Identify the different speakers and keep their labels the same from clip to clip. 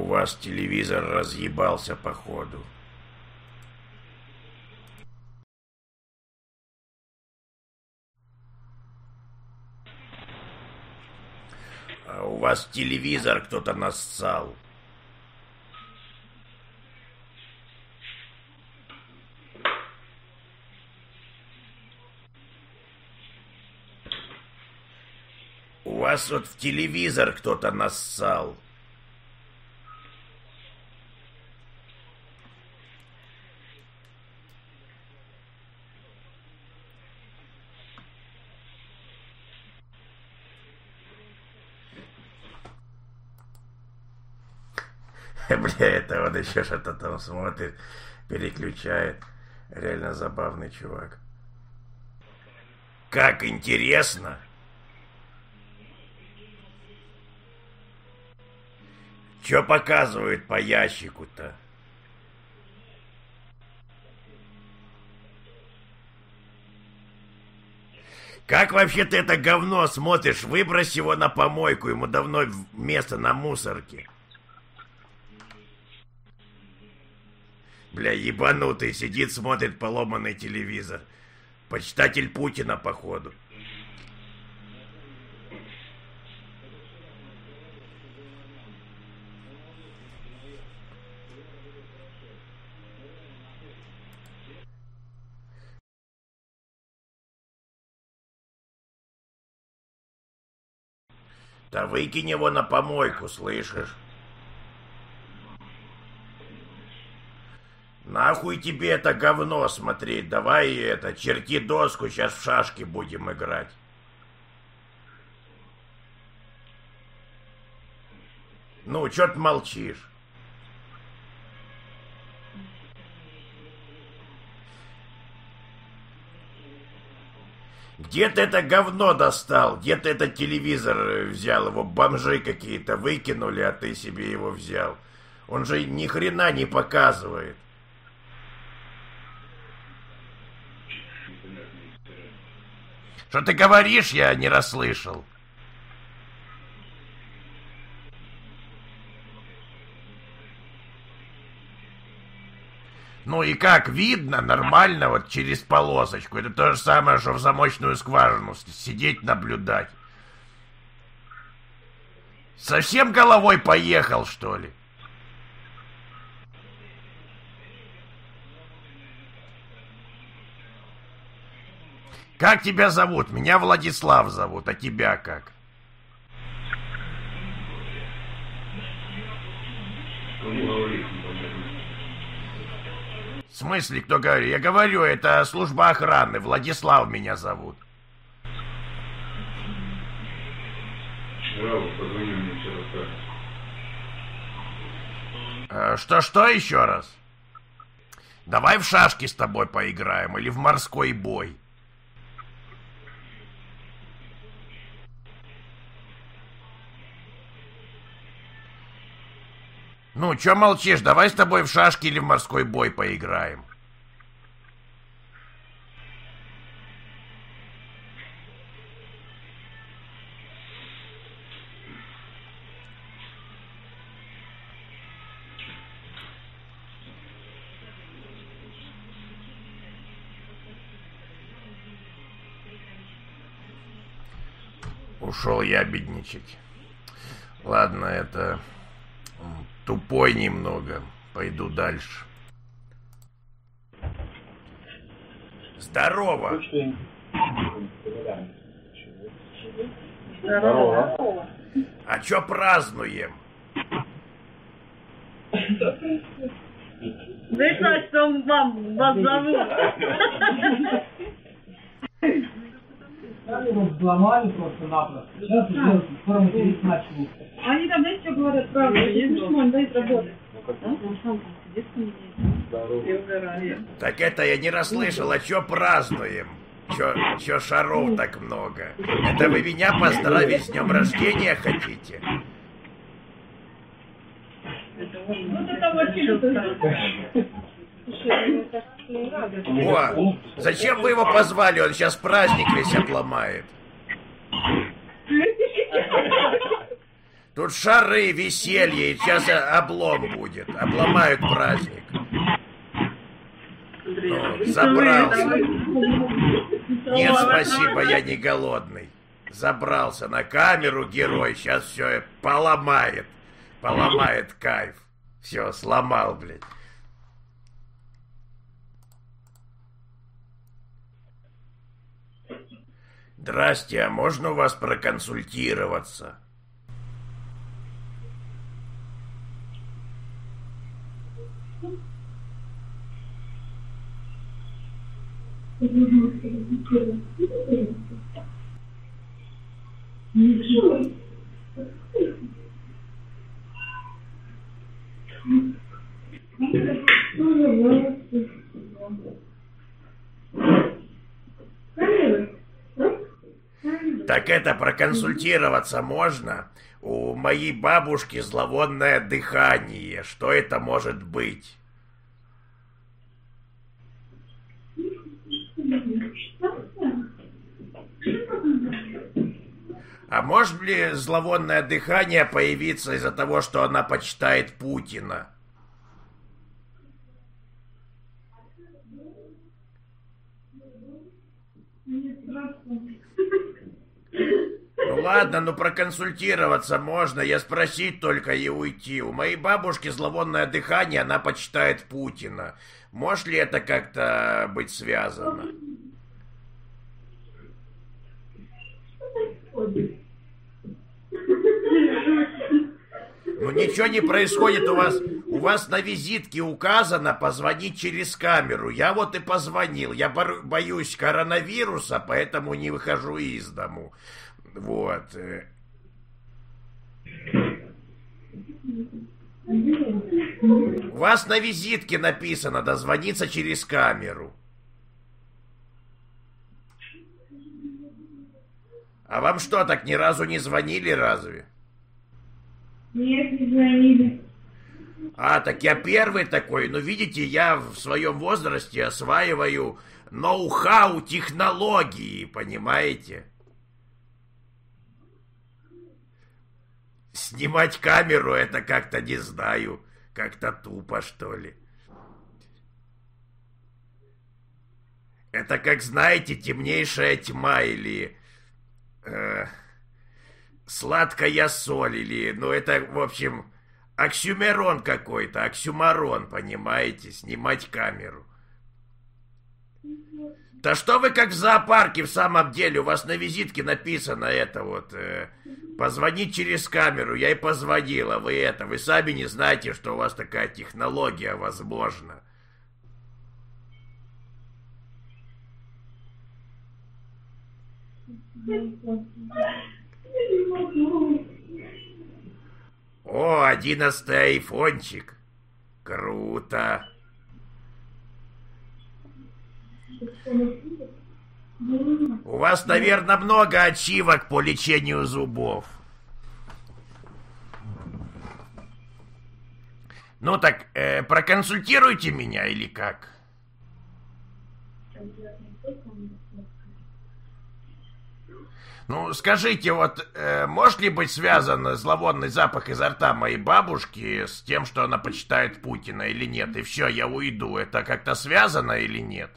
Speaker 1: вас телевизор разъебался, походу. А у вас телевизор кто-то нассал. У вас вот в телевизор кто-то нассал. Бля, это он еще что-то там смотрит, переключает. Реально забавный чувак. Как интересно. Чё показывают по ящику-то? Как вообще ты это говно смотришь? Выбрось его на помойку, ему давно место на мусорке. Бля, ебанутый, сидит, смотрит поломанный телевизор. Почитатель Путина, походу. Да выкинь его на помойку, слышишь? Нахуй тебе это говно смотреть? Давай это, черти доску, сейчас в шашки будем играть. Ну, чё ты молчишь? Где ты это говно достал? Где ты этот телевизор взял? Его бомжи какие-то выкинули, а ты себе его взял. Он же ни хрена не показывает. Что ты говоришь, я не расслышал. Ну и как видно, нормально, вот через полосочку. Это то же самое, что в замочную скважину сидеть, наблюдать. Совсем головой поехал, что ли? Как тебя зовут? Меня Владислав зовут, а тебя как? В смысле, кто говорит? Я говорю, это служба охраны. Владислав меня зовут. Что еще раз? Давай в шашки с тобой поиграем или в морской бой. Ну, чё молчишь? Давай с тобой в шашки или в морской бой поиграем. Ушел ябедничать. Ладно, это... Тупой немного. Пойду дальше. Здорово.
Speaker 2: Здорово.
Speaker 1: А чё празднуем?
Speaker 2: Слышно, что вас зовут.
Speaker 3: Его взломали просто-напросто. Сейчас уже скоро материться начали.
Speaker 2: Они там, знаете, что говорят, правда, если он дает работать. Он сам там сидит с ними.
Speaker 1: Так это я не расслышал, а чё празднуем? Чё шаров так много? Это вы меня поздравить с днем рождения хотите?
Speaker 2: Вот это вот
Speaker 1: О, зачем вы его позвали? Он сейчас праздник весь обломает. Тут шары, веселье, и сейчас облом будет. Обломают праздник. Ну, забрался. Нет, спасибо, я не голодный. Забрался на камеру герой, сейчас все поломает. Поломает кайф. Все, сломал, блядь. Здрасте, а можно у вас проконсультироваться? Так это, проконсультироваться можно? У моей бабушки зловонное дыхание. Что это может быть? А может ли зловонное дыхание появиться из-за того, что она почитает Путина? Ну ладно, ну проконсультироваться можно, я спросить только и уйти. У моей бабушки зловонное дыхание, она почитает Путина. Может ли это как-то быть связано? Ну ничего не происходит у вас. У вас на визитке указано позвонить через камеру. Я вот и позвонил. Я боюсь коронавируса, поэтому не выхожу из дому. Вот. У вас на визитке написано дозвониться через камеру. А вам что, так ни разу не звонили разве?
Speaker 2: Нет, не звонили.
Speaker 1: А, так я первый такой. Ну, видите, я в своем возрасте осваиваю ноу-хау технологии, понимаете? Снимать камеру, это как-то, не знаю, как-то тупо, что ли. Это как, знаете, темнейшая тьма или сладкая соль, или, ну, это, в общем, оксюмерон какой-то, оксюмарон, понимаете, снимать камеру. Да что вы как в зоопарке в самом деле, у вас на визитке написано это вот, позвонить через камеру, я и позвонил, а вы сами не знаете, что у вас такая технология возможна. О, 11-й айфончик. Круто. У вас, наверное, много ачивок по лечению зубов. Ну так, проконсультируйте меня или как? Ну, скажите, вот, может ли быть связан зловонный запах изо рта моей бабушки с тем, что она почитает Путина или нет? И все, я уйду. Это как-то связано или нет?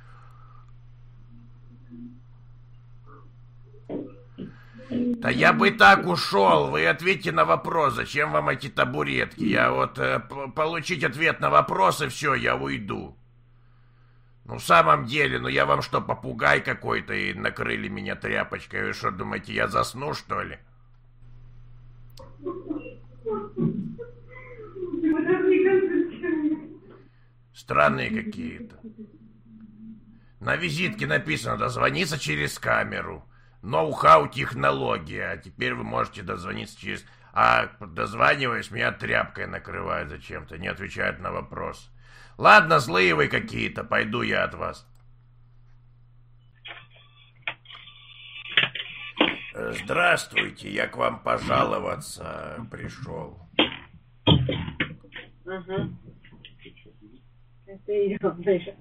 Speaker 1: Да я бы так ушел. Вы ответьте на вопрос, зачем вам эти табуретки? Я вот получить ответ на вопрос, и все, я уйду. Ну, в самом деле, ну я вам что, попугай какой-то, и накрыли меня тряпочкой? Вы что, думаете, я засну, что ли? Странные какие-то. На визитке написано дозвониться через камеру. Ноу-хау технология. А теперь вы можете дозвониться через... А дозваниваюсь, меня тряпкой накрывают зачем-то, не отвечают на вопрос. Ладно, злые вы какие-то, пойду я от вас. Здравствуйте, я к вам пожаловаться пришел.
Speaker 2: Ага. Это ее, Дэша.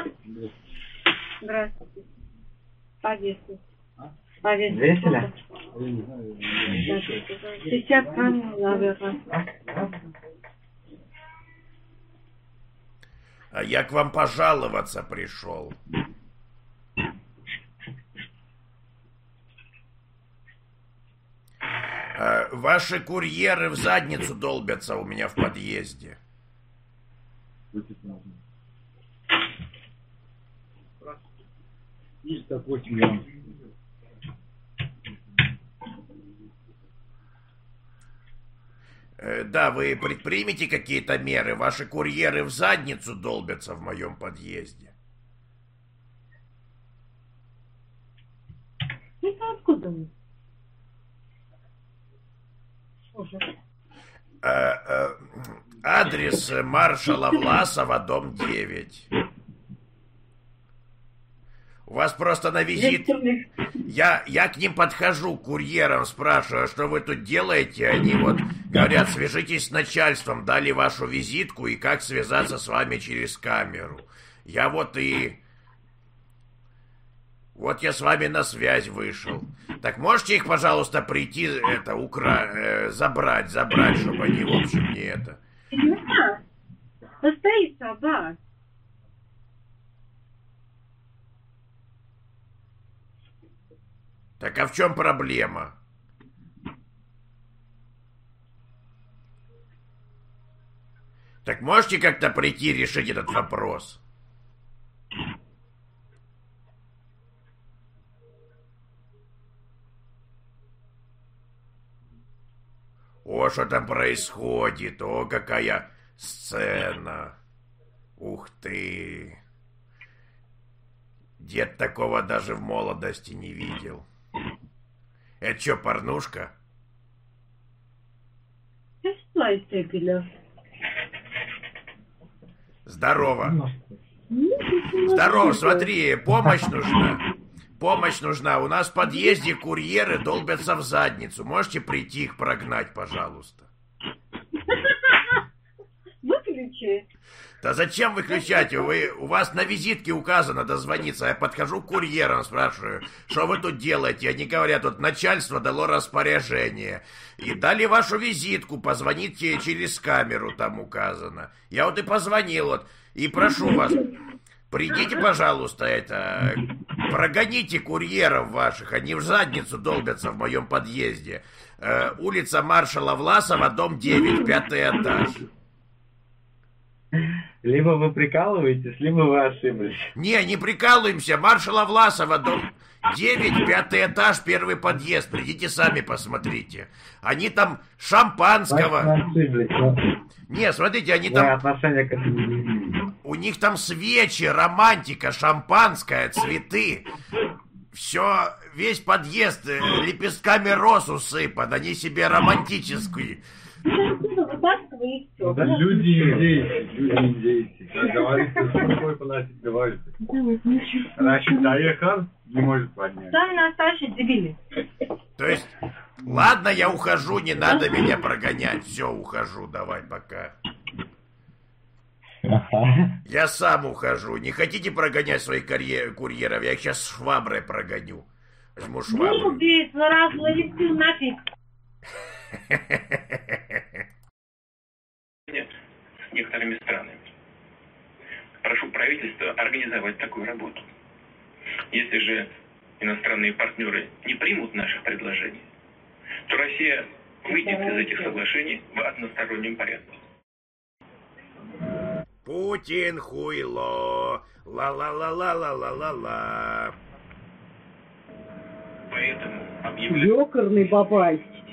Speaker 2: Здравствуйте. Повесить. Повесить.
Speaker 4: Весело?
Speaker 2: Сейчас камеру, наверное.
Speaker 1: А я к вам пожаловаться пришел. Ваши курьеры в задницу долбятся у меня в подъезде. Да, вы предпримете какие-то меры? Ваши курьеры в задницу долбятся в моем подъезде.
Speaker 2: Это откуда?
Speaker 1: Адрес маршала Власова, дом 9. У вас просто на визит... Я к ним подхожу, курьерам спрашиваю, что вы тут делаете. Они вот говорят, свяжитесь с начальством, дали вашу визитку и как связаться с вами через камеру. Я вот и... Вот я с вами на связь вышел. Так можете их, пожалуйста, прийти, забрать, чтобы они, в общем, не это...
Speaker 2: Стоит собак.
Speaker 1: Так а в чем проблема? Так можете как-то прийти решить этот вопрос? О, что там происходит? О, какая сцена! Ух ты! Дед такого даже в молодости не видел. Это что, порнушка? Здорово. Здорово, смотри, помощь нужна. Помощь нужна. У нас в подъезде курьеры долбятся в задницу. Можете прийти их прогнать, пожалуйста?
Speaker 2: Выключи.
Speaker 1: Да зачем выключать? У вас на визитке указано дозвониться. Я подхожу к курьерам, спрашиваю, что вы тут делаете? Они говорят, вот начальство дало распоряжение. И дали вашу визитку, позвоните через камеру, там указано. Я вот и позвонил, вот, и прошу вас, придите, пожалуйста, прогоните курьеров ваших, они в задницу долбятся в моем подъезде. Улица маршала Власова, дом 9, 5-й этаж.
Speaker 4: Либо вы прикалываетесь, либо вы ошиблись.
Speaker 1: Не прикалываемся. Маршала Власова, дом 9, 5-й этаж, 1-й подъезд. Придите сами посмотрите. Они там шампанского. Не, смотрите, они там...
Speaker 4: Отношение к этому.
Speaker 1: У них там свечи, романтика, шампанское, цветы. Все, весь подъезд лепестками роз усыпан. Они себе романтические...
Speaker 4: Да люди индейцы. Как говорится, с рукой поносить говорится. Значит, доехал, не может поднять.
Speaker 2: Сами настоящие дебили.
Speaker 1: То есть, ладно, я ухожу, не надо меня прогонять. Все, ухожу, давай, пока. Я сам ухожу. Не хотите прогонять своих курьеров? Я их сейчас шваброй прогоню. Возьму швабру.
Speaker 2: Ну, убийство, раз, ловится нафиг.
Speaker 5: Нет, с некоторыми странами. Прошу правительства организовать такую работу. Если же иностранные партнеры не примут наших предложений, то Россия выйдет из этих соглашений в одностороннем порядке.
Speaker 1: Путин хуйло, ла-ла-ла-ла-ла-ла-ла-ла.
Speaker 5: Поэтому объявляю...
Speaker 2: Ёкарный бабай.